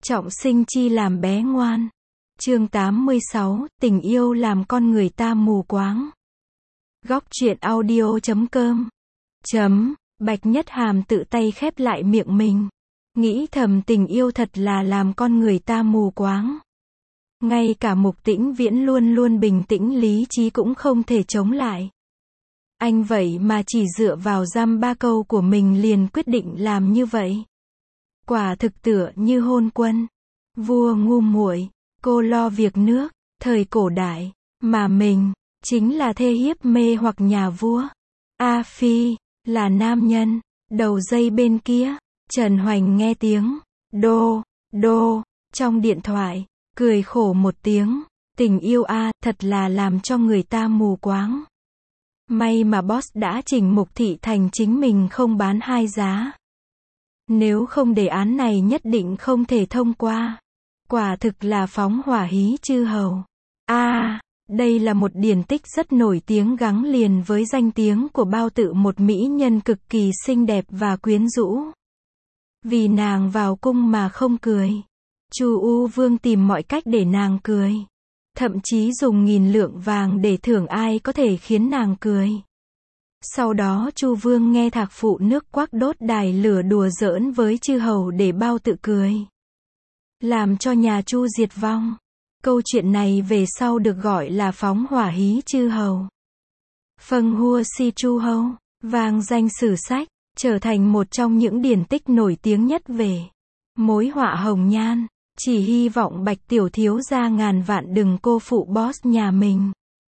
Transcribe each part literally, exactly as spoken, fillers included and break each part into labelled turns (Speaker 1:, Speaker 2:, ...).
Speaker 1: Trọng sinh chi làm bé ngoan. Chương tám mươi sáu, tình yêu làm con người ta mù quáng. Góc truyện audio chấm com. Chấm, Bạch Nhất Hàm tự tay khép lại miệng mình. Nghĩ thầm tình yêu thật là làm con người ta mù quáng. Ngay cả Mục Tĩnh Viễn luôn luôn bình tĩnh lý trí cũng không thể chống lại. Anh vậy mà chỉ dựa vào dăm ba câu của mình liền quyết định làm như vậy. Quả thực tựa như hôn quân. Vua ngu muội, cô lo việc nước, thời cổ đại, mà mình, chính là thê hiếp mê hoặc nhà vua. A Phi, là nam nhân, đầu dây bên kia, Trần Hoành nghe tiếng, đô, đô, trong điện thoại, cười khổ một tiếng, tình yêu a, thật là làm cho người ta mù quáng. May mà boss đã chỉnh Mục Thị thành chính mình không bán hai giá. Nếu không đề án này nhất định không thể thông qua. Quả thực là phóng hỏa hí chư hầu. A, à, đây là một điển tích rất nổi tiếng gắn liền với danh tiếng của Bao Tự, một mỹ nhân cực kỳ xinh đẹp và quyến rũ. Vì nàng vào cung mà không cười, Chu U Vương tìm mọi cách để nàng cười. Thậm chí dùng nghìn lượng vàng để thưởng ai có thể khiến nàng cười. Sau đó Chu Vương nghe Thạc Phụ nước Quác đốt đài lửa đùa giỡn với chư hầu để Bao Tự cười. Làm cho nhà Chu diệt vong. Câu chuyện này về sau được gọi là phóng hỏa hí chư hầu. Phâng hua si chu hầu, vang danh sử sách, trở thành một trong những điển tích nổi tiếng nhất về mối họa hồng nhan. Chỉ hy vọng Bạch tiểu thiếu gia ngàn vạn đừng cô phụ boss nhà mình.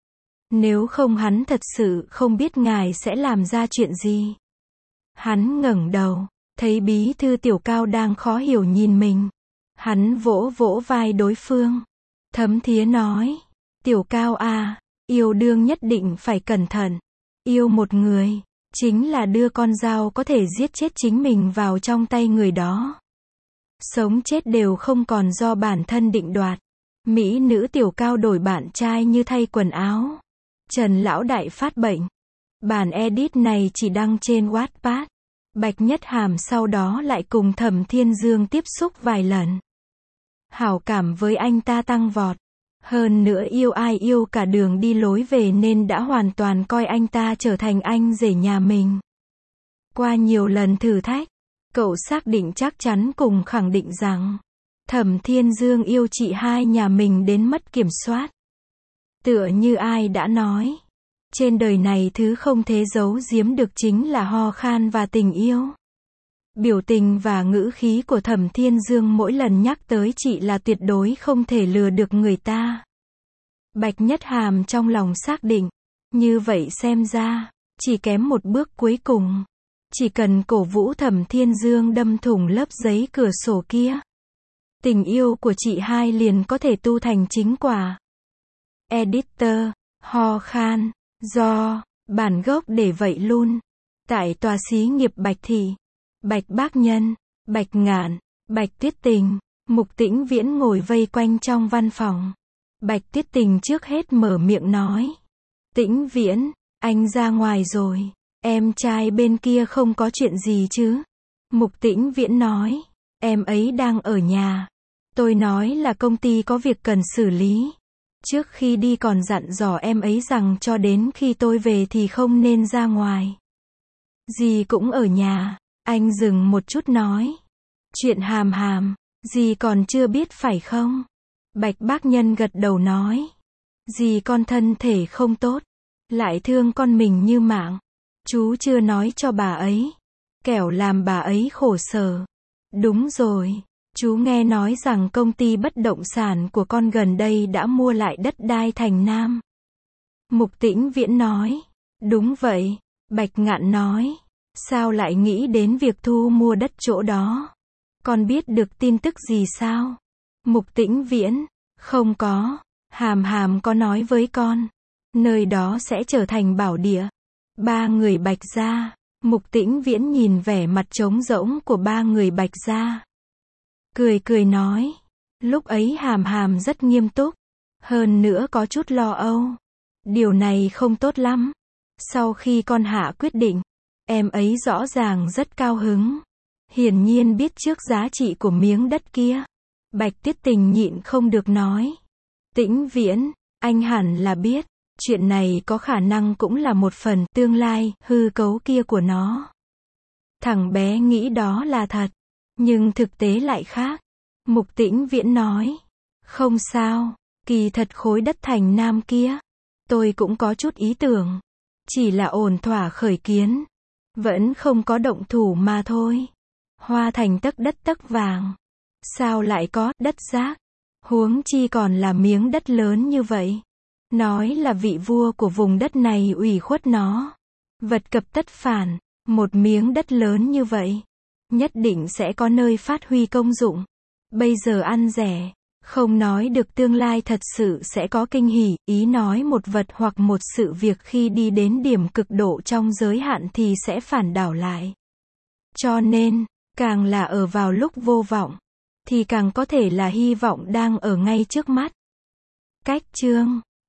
Speaker 1: Nếu không hắn thật sự không biết ngài sẽ làm ra chuyện gì. Hắn ngẩng đầu, thấy bí thư Tiểu Cao đang khó hiểu nhìn mình. Hắn vỗ vỗ vai đối phương. Thấm thía nói, Tiểu Cao à, yêu đương nhất định phải cẩn thận. Yêu một người, chính là đưa con dao có thể giết chết chính mình vào trong tay người đó. Sống chết đều không còn do bản thân định đoạt. Mỹ nữ Tiểu Cao đổi bạn trai như thay quần áo. Trần Lão Đại phát bệnh. Bản edit này chỉ đăng trên Wattpad. Bạch Nhất Hàm sau đó lại cùng Thẩm Thiên Dương tiếp xúc vài lần. Hảo cảm với anh ta tăng vọt. Hơn nữa yêu ai yêu cả đường đi lối về nên đã hoàn toàn coi anh ta trở thành anh rể nhà mình. Qua nhiều lần thử thách, cậu xác định chắc chắn cùng khẳng định rằng Thẩm Thiên Dương yêu chị hai nhà mình đến mất kiểm soát. Tựa như ai đã nói, trên đời này thứ không thể giấu giếm được chính là ho khan và tình yêu. Biểu tình và ngữ khí của Thẩm Thiên Dương mỗi lần nhắc tới chị là tuyệt đối không thể lừa được người ta. Bạch Nhất Hàm trong lòng xác định, như vậy xem ra, chỉ kém một bước cuối cùng. Chỉ cần cổ vũ Thẩm Thiên Dương đâm thủng lớp giấy cửa sổ kia, tình yêu của chị hai liền có thể tu thành chính quả. Editor, ho khan, do, bản gốc để vậy luôn. Tại tòa xí nghiệp Bạch Thị, Bạch Bác Nhân, Bạch Ngạn, Bạch Tuyết Tình, Mục Tĩnh Viễn ngồi vây quanh trong văn phòng. Bạch Tuyết Tình trước hết mở miệng nói. Tĩnh Viễn, anh ra ngoài rồi. Em trai bên kia không có chuyện gì chứ? Mục Tĩnh Viễn nói. Em ấy đang ở nhà. Tôi nói là công ty có việc cần xử lý. Trước khi đi còn dặn dò em ấy rằng cho đến khi tôi về thì không nên ra ngoài. Dì cũng ở nhà. Anh dừng một chút nói. Chuyện Hàm Hàm, dì còn chưa biết phải không? Bạch Bác Nhân gật đầu nói. Dì con thân thể không tốt, lại thương con mình như mạng. Chú chưa nói cho bà ấy, kẻo làm bà ấy khổ sở. Đúng rồi, chú nghe nói rằng công ty bất động sản của con gần đây đã mua lại đất đai thành Nam. Mục Tĩnh Viễn nói. Đúng vậy, Bạch Ngạn nói. Sao lại nghĩ đến việc thu mua đất chỗ đó? Con biết được tin tức gì sao? Mục Tĩnh Viễn. Không có. Hàm Hàm có nói với con. Nơi đó sẽ trở thành bảo địa. Ba người Bạch gia. Mục Tĩnh Viễn nhìn vẻ mặt trống rỗng của ba người Bạch gia. Cười cười nói. Lúc ấy Hàm Hàm rất nghiêm túc. Hơn nữa có chút lo âu. Điều này không tốt lắm. Sau khi con hạ quyết định, em ấy rõ ràng rất cao hứng. Hiển nhiên biết trước giá trị của miếng đất kia. Bạch Tuyết Tình nhịn không được nói. Tĩnh Viễn, anh hẳn là biết, chuyện này có khả năng cũng là một phần tương lai, hư cấu kia của nó. Thằng bé nghĩ đó là thật, nhưng thực tế lại khác. Mục Tĩnh Viễn nói. Không sao, kỳ thật khối đất thành Nam kia, tôi cũng có chút ý tưởng. Chỉ là ổn thỏa khởi kiến. Vẫn không có động thủ mà thôi. Hoa thành tấc đất tấc vàng. Sao lại có đất rác? Huống chi còn là miếng đất lớn như vậy. Nói là vị vua của vùng đất này ủy khuất nó. Vật cập tất phản. Một miếng đất lớn như vậy, nhất định sẽ có nơi phát huy công dụng. Bây giờ ăn rẻ, không nói được tương lai thật sự sẽ có kinh hỉ, ý nói một vật hoặc một sự việc khi đi đến điểm cực độ trong giới hạn thì sẽ phản đảo lại. Cho nên, càng là ở vào lúc vô vọng, thì càng có thể là hy vọng đang ở ngay trước mắt. Cách chương